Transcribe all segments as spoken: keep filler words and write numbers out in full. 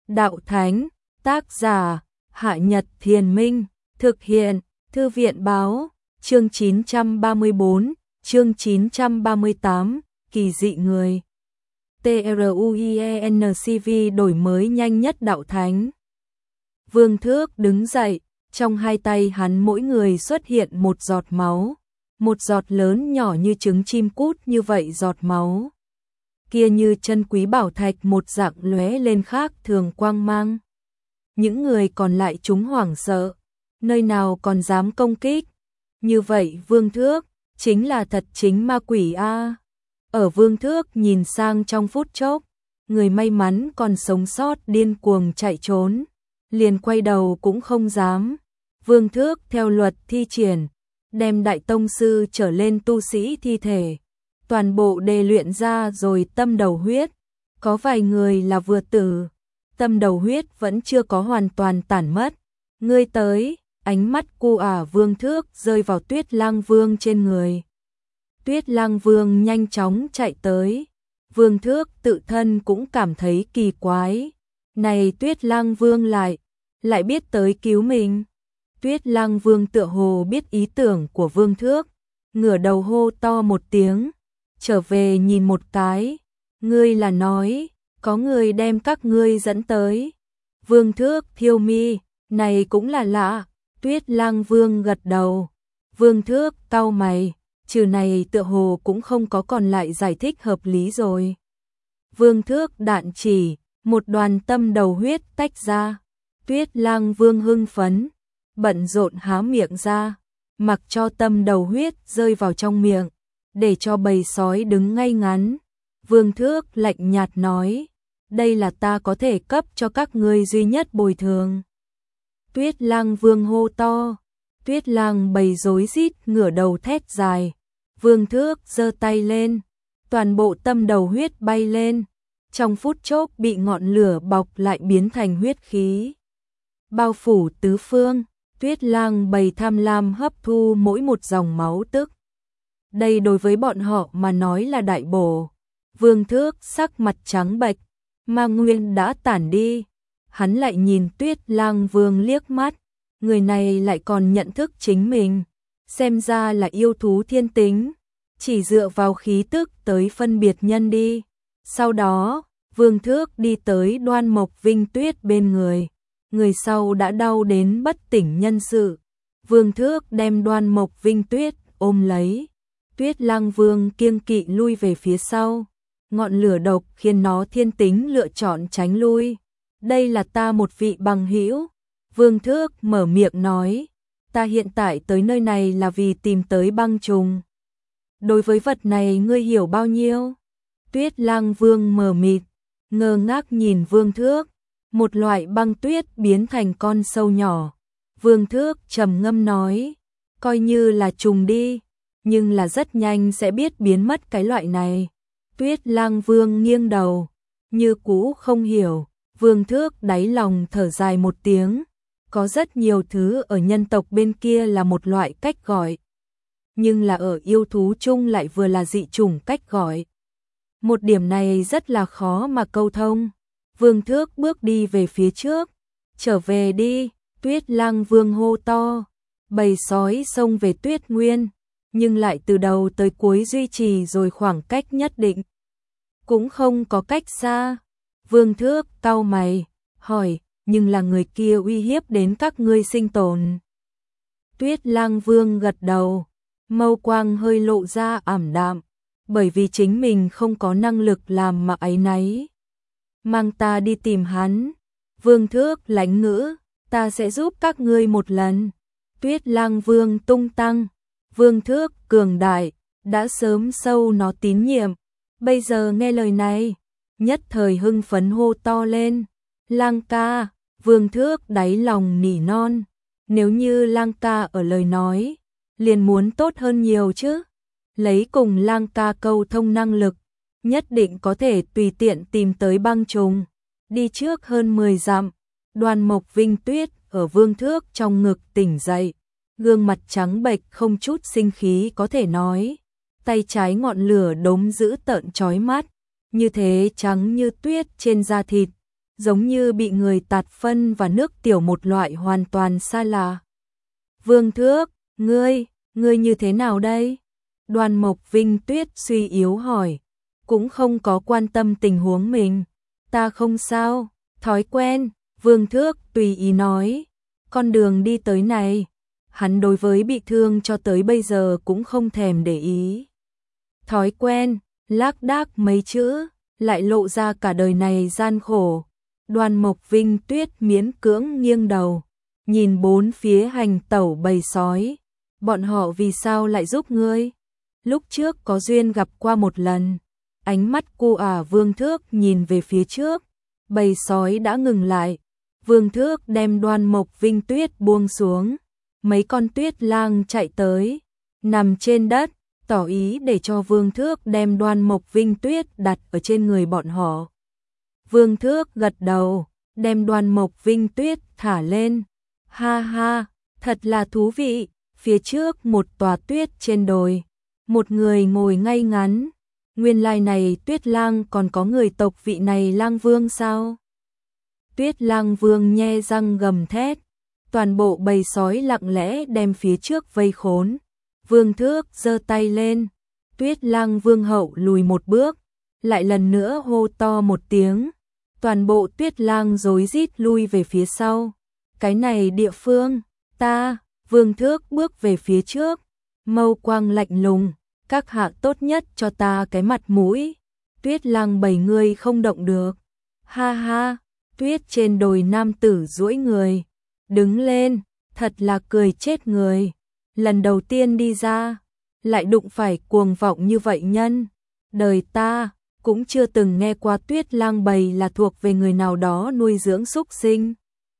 Đạo Thánh, tác giả, Hạ Nhật Thiền Minh, thực hiện, Thư viện Báo, chương chín trăm ba mươi bốn, chương chín trăm ba mươi tám, kỳ dị người. TRUIENCV đổi mới nhanh nhất Đạo Thánh. Vương Thước đứng dậy, trong hai tay hắn mỗi người xuất hiện một giọt máu, một giọt lớn nhỏ như trứng chim cút như vậy giọt máu. Kia như chân quý bảo thạch một dạng lóe lên khác thường quang mang. Những người còn lại chúng hoảng sợ, nơi nào còn dám công kích. Như vậy Vương Thước, chính là thật chính ma quỷ a. Ở Vương Thước nhìn sang trong phút chốc, người may mắn còn sống sót điên cuồng chạy trốn, liền quay đầu cũng không dám. Vương Thước theo luật thi triển, đem đại tông sư trở lên tu sĩ thi thể, toàn bộ đề luyện ra rồi tâm đầu huyết. Có vài người là vừa tử, tâm đầu huyết vẫn chưa có hoàn toàn tản mất. Ngươi tới, ánh mắt cu ả Vương Thước rơi vào Tuyết Lang Vương trên người. Tuyết Lang Vương nhanh chóng chạy tới. Vương Thước tự thân cũng cảm thấy kỳ quái. Này Tuyết Lang Vương lại, lại biết tới cứu mình. Tuyết Lang Vương tựa hồ biết ý tưởng của Vương Thước, ngửa đầu hô to một tiếng, trở về nhìn một cái. Ngươi là nói, có người đem các ngươi dẫn tới. Vương Thước thiêu mi, này cũng là lạ. Tuyết Lang Vương gật đầu. Vương Thước cau mày, trừ này tựa hồ cũng không có còn lại giải thích hợp lý rồi. Vương Thước đạn chỉ, một đoàn tâm đầu huyết tách ra. Tuyết Lang Vương hưng phấn, bận rộn há miệng ra, mặc cho tâm đầu huyết rơi vào trong miệng, để cho bầy sói đứng ngay ngắn. Vương Thước lạnh nhạt nói, đây là ta có thể cấp cho các ngươi duy nhất bồi thường. Tuyết Lang Vương hô to, Tuyết Lang bầy rối rít ngửa đầu thét dài. Vương Thước giơ tay lên, toàn bộ tâm đầu huyết bay lên, trong phút chốc bị ngọn lửa bọc lại biến thành huyết khí, bao phủ tứ phương. Tuyết Lang bầy tham lam hấp thu mỗi một dòng máu tức. Đây đối với bọn họ mà nói là đại bổ. Vương Thước sắc mặt trắng bệch, ma nguyên đã tản đi. Hắn lại nhìn Tuyết Lang Vương liếc mắt, người này lại còn nhận thức chính mình, xem ra là yêu thú thiên tính, chỉ dựa vào khí tức tới phân biệt nhân đi. Sau đó, Vương Thước đi tới Đoan Mộc Vinh Tuyết bên người, người sau đã đau đến bất tỉnh nhân sự. Vương Thước đem Đoan Mộc Vinh Tuyết ôm lấy, Tuyết Lang Vương kiêng kỵ lui về phía sau, ngọn lửa độc khiến nó thiên tính lựa chọn tránh lui. Đây là ta một vị bằng hữu. Vương Thước mở miệng nói, ta hiện tại tới nơi này là vì tìm tới băng trùng. Đối với vật này ngươi hiểu bao nhiêu? Tuyết Lang Vương mờ mịt, ngơ ngác nhìn Vương Thước. Một loại băng tuyết biến thành con sâu nhỏ. Vương Thước trầm ngâm nói, coi như là trùng đi, nhưng là rất nhanh sẽ biết biến mất cái loại này. Tuyết Lang Vương nghiêng đầu, như cũ không hiểu. Vương Thước đáy lòng thở dài một tiếng, có rất nhiều thứ ở nhân tộc bên kia là một loại cách gọi, nhưng là ở yêu thú chung lại vừa là dị chủng cách gọi. Một điểm này rất là khó mà câu thông. Vương Thước bước đi về phía trước, trở về đi. Tuyết Lang Vương hô to, bầy sói xông về Tuyết Nguyên, nhưng lại từ đầu tới cuối duy trì rồi khoảng cách nhất định, cũng không có cách xa. Vương Thước cau mày, hỏi, nhưng là người kia uy hiếp đến các ngươi sinh tồn. Tuyết Lang Vương gật đầu, mâu quang hơi lộ ra ảm đạm, bởi vì chính mình không có năng lực làm mà áy náy. Mang ta đi tìm hắn. Vương Thước lãnh ngữ, ta sẽ giúp các ngươi một lần. Tuyết Lang Vương tung tăng, Vương Thước cường đại, đã sớm sâu nó tín nhiệm, bây giờ nghe lời này, nhất thời hưng phấn hô to lên, Lang ca. Vương Thước đáy lòng nỉ non, nếu như Lang ca ở lời nói, liền muốn tốt hơn nhiều chứ. Lấy cùng Lang ca câu thông năng lực, nhất định có thể tùy tiện tìm tới băng trùng. Đi trước hơn mười dặm, Đoan Mộc Vinh Tuyết ở Vương Thước trong ngực tỉnh dậy, gương mặt trắng bệch không chút sinh khí có thể nói, tay trái ngọn lửa đốm dữ tợn chói mắt, như thế trắng như tuyết trên da thịt, giống như bị người tạt phân và nước tiểu, một loại hoàn toàn xa lạ. Vương Thước, ngươi, ngươi như thế nào đây? Đoàn Mộc Vinh Tuyết suy yếu hỏi, cũng không có quan tâm tình huống mình. Ta không sao, thói quen, Vương Thước tùy ý nói. Con đường đi tới này, hắn đối với bị thương cho tới bây giờ cũng không thèm để ý. Thói quen, lác đác mấy chữ, lại lộ ra cả đời này gian khổ. Đoàn Mộc Vinh Tuyết miễn cưỡng nghiêng đầu, nhìn bốn phía hành tẩu bầy sói. Bọn họ vì sao lại giúp ngươi? Lúc trước có duyên gặp qua một lần. Ánh mắt cô ả Vương Thước nhìn về phía trước, bầy sói đã ngừng lại. Vương Thước đem Đoàn Mộc Vinh Tuyết buông xuống, mấy con tuyết lang chạy tới, nằm trên đất, tỏ ý để cho Vương Thước đem Đoàn Mộc Vinh Tuyết đặt ở trên người bọn họ. Vương Thước gật đầu, đem Đoàn Mộc Vinh Tuyết thả lên. Ha ha, thật là thú vị. Phía trước một tòa tuyết trên đồi, một người ngồi ngay ngắn. Nguyên lai này Tuyết Lang còn có người tộc vị này Lang Vương sao? Tuyết Lang Vương nhe răng gầm thét, toàn bộ bầy sói lặng lẽ đem phía trước vây khốn. Vương Thước giơ tay lên, Tuyết Lang Vương hậu lùi một bước, lại lần nữa hô to một tiếng, toàn bộ Tuyết Lang rối rít lui về phía sau. Cái này địa phương, ta, Vương Thước bước về phía trước, mâu quang lạnh lùng, các hạ tốt nhất cho ta cái mặt mũi. Tuyết Lang bảy người không động được. Ha ha, tuyết trên đồi nam tử duỗi người, đứng lên, thật là cười chết người. Lần đầu tiên đi ra, lại đụng phải cuồng vọng như vậy nhân. Đời ta cũng chưa từng nghe qua Tuyết Lang bầy là thuộc về người nào đó nuôi dưỡng súc sinh.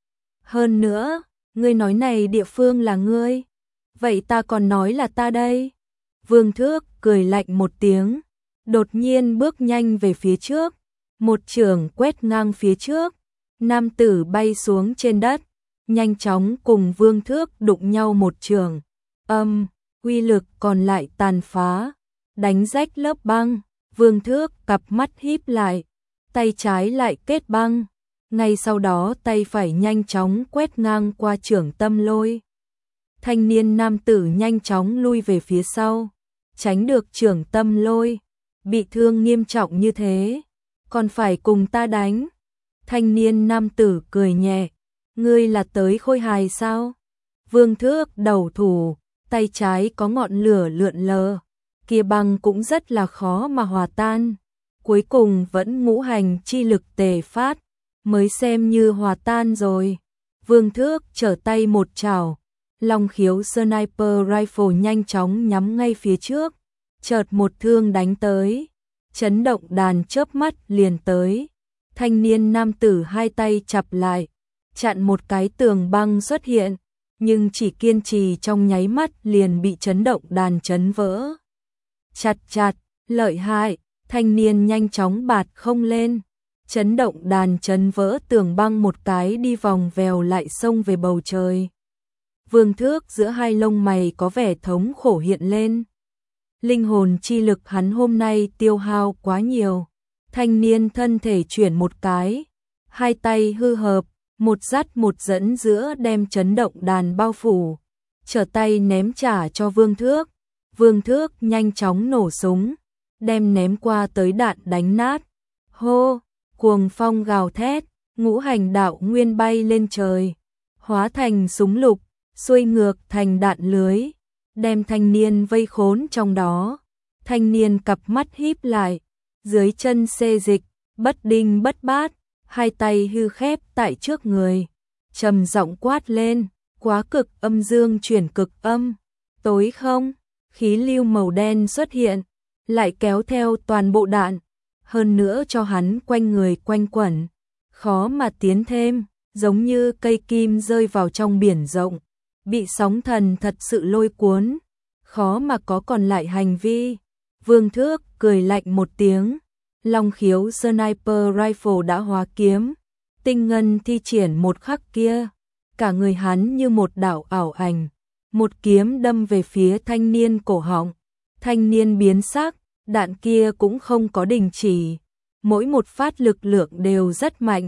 Hơn nữa, ngươi nói này địa phương là ngươi, vậy ta còn nói là ta đây. Vương Thước cười lạnh một tiếng, đột nhiên bước nhanh về phía trước, một chưởng quét ngang phía trước, nam tử bay xuống trên đất, nhanh chóng cùng Vương Thước đụng nhau một chưởng. Âm, uy lực còn lại tàn phá, đánh rách lớp băng. Vương Thước cặp mắt híp lại, tay trái lại kết băng, ngay sau đó tay phải nhanh chóng quét ngang qua chưởng tâm lôi. Thanh niên nam tử nhanh chóng lui về phía sau, tránh được chưởng tâm lôi. Bị thương nghiêm trọng như thế, còn phải cùng ta đánh? Thanh niên nam tử cười nhẹ, ngươi là tới khôi hài sao? Vương Thước đầu thủ, tay trái có ngọn lửa lượn lờ, kia băng cũng rất là khó mà hòa tan. Cuối cùng vẫn ngũ hành chi lực tề phát, mới xem như hòa tan rồi. Vương Thước trở tay một chảo, long khiếu sniper rifle nhanh chóng nhắm ngay phía trước, chợt một thương đánh tới, chấn động đàn chớp mắt liền tới. Thanh niên nam tử hai tay chặp lại, chặn một cái tường băng xuất hiện, nhưng chỉ kiên trì trong nháy mắt liền bị chấn động đàn chấn vỡ. Chặt chặt, lợi hại, thanh niên nhanh chóng bạt không lên, chấn động đàn chấn vỡ tường băng một cái đi vòng vèo lại xông về bầu trời. Vương Thước giữa hai lông mày có vẻ thống khổ hiện lên. Linh hồn chi lực hắn hôm nay tiêu hao quá nhiều. Thanh niên thân thể chuyển một cái, hai tay hư hợp, một dắt một dẫn giữa đem chấn động đàn bao phủ, trở tay ném trả cho Vương Thước. Vương Thước nhanh chóng nổ súng, đem ném qua tới đạn đánh nát. Hô, cuồng phong gào thét, ngũ hành đạo nguyên bay lên trời, hóa thành súng lục, xuôi ngược thành đạn lưới, đem thanh niên vây khốn trong đó. Thanh niên cặp mắt híp lại, dưới chân xê dịch, bất đinh bất bát, hai tay hư khép tại trước người, trầm giọng quát lên, quá cực âm dương chuyển cực âm, tối không, khí lưu màu đen xuất hiện, lại kéo theo toàn bộ đạn, hơn nữa cho hắn quanh người quanh quẩn, khó mà tiến thêm, giống như cây kim rơi vào trong biển rộng, bị sóng thần thật sự lôi cuốn, khó mà có còn lại hành vi. Vương Thước cười lạnh một tiếng, long khiếu sniper rifle đã hóa kiếm, tinh ngân thi triển một khắc kia, cả người hắn như một đạo ảo ảnh, một kiếm đâm về phía thanh niên cổ họng. Thanh niên biến sắc, đạn kia cũng không có đình chỉ, mỗi một phát lực lượng đều rất mạnh,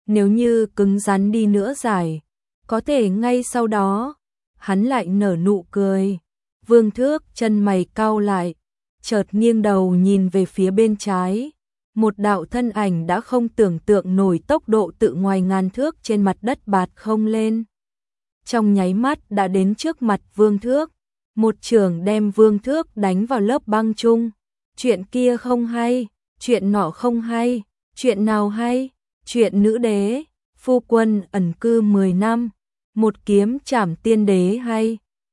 Nếu như cứng rắn đi nữa giải, có thể ngay sau đó, hắn lại nở nụ cười. Vương Thước chân mày cau lại, chợt nghiêng đầu nhìn về phía bên trái. Một đạo thân ảnh đã không tưởng tượng nổi tốc độ tự ngoài ngàn thước trên mặt đất bạt không lên. Trong nháy mắt đã đến trước mặt Vương Thước, một chưởng đem Vương Thước đánh vào lớp băng chung. Chuyện kia không hay, chuyện nọ không hay, chuyện nào hay, chuyện nữ đế, phu quân ẩn cư mười năm, một kiếm trảm tiên đế hay.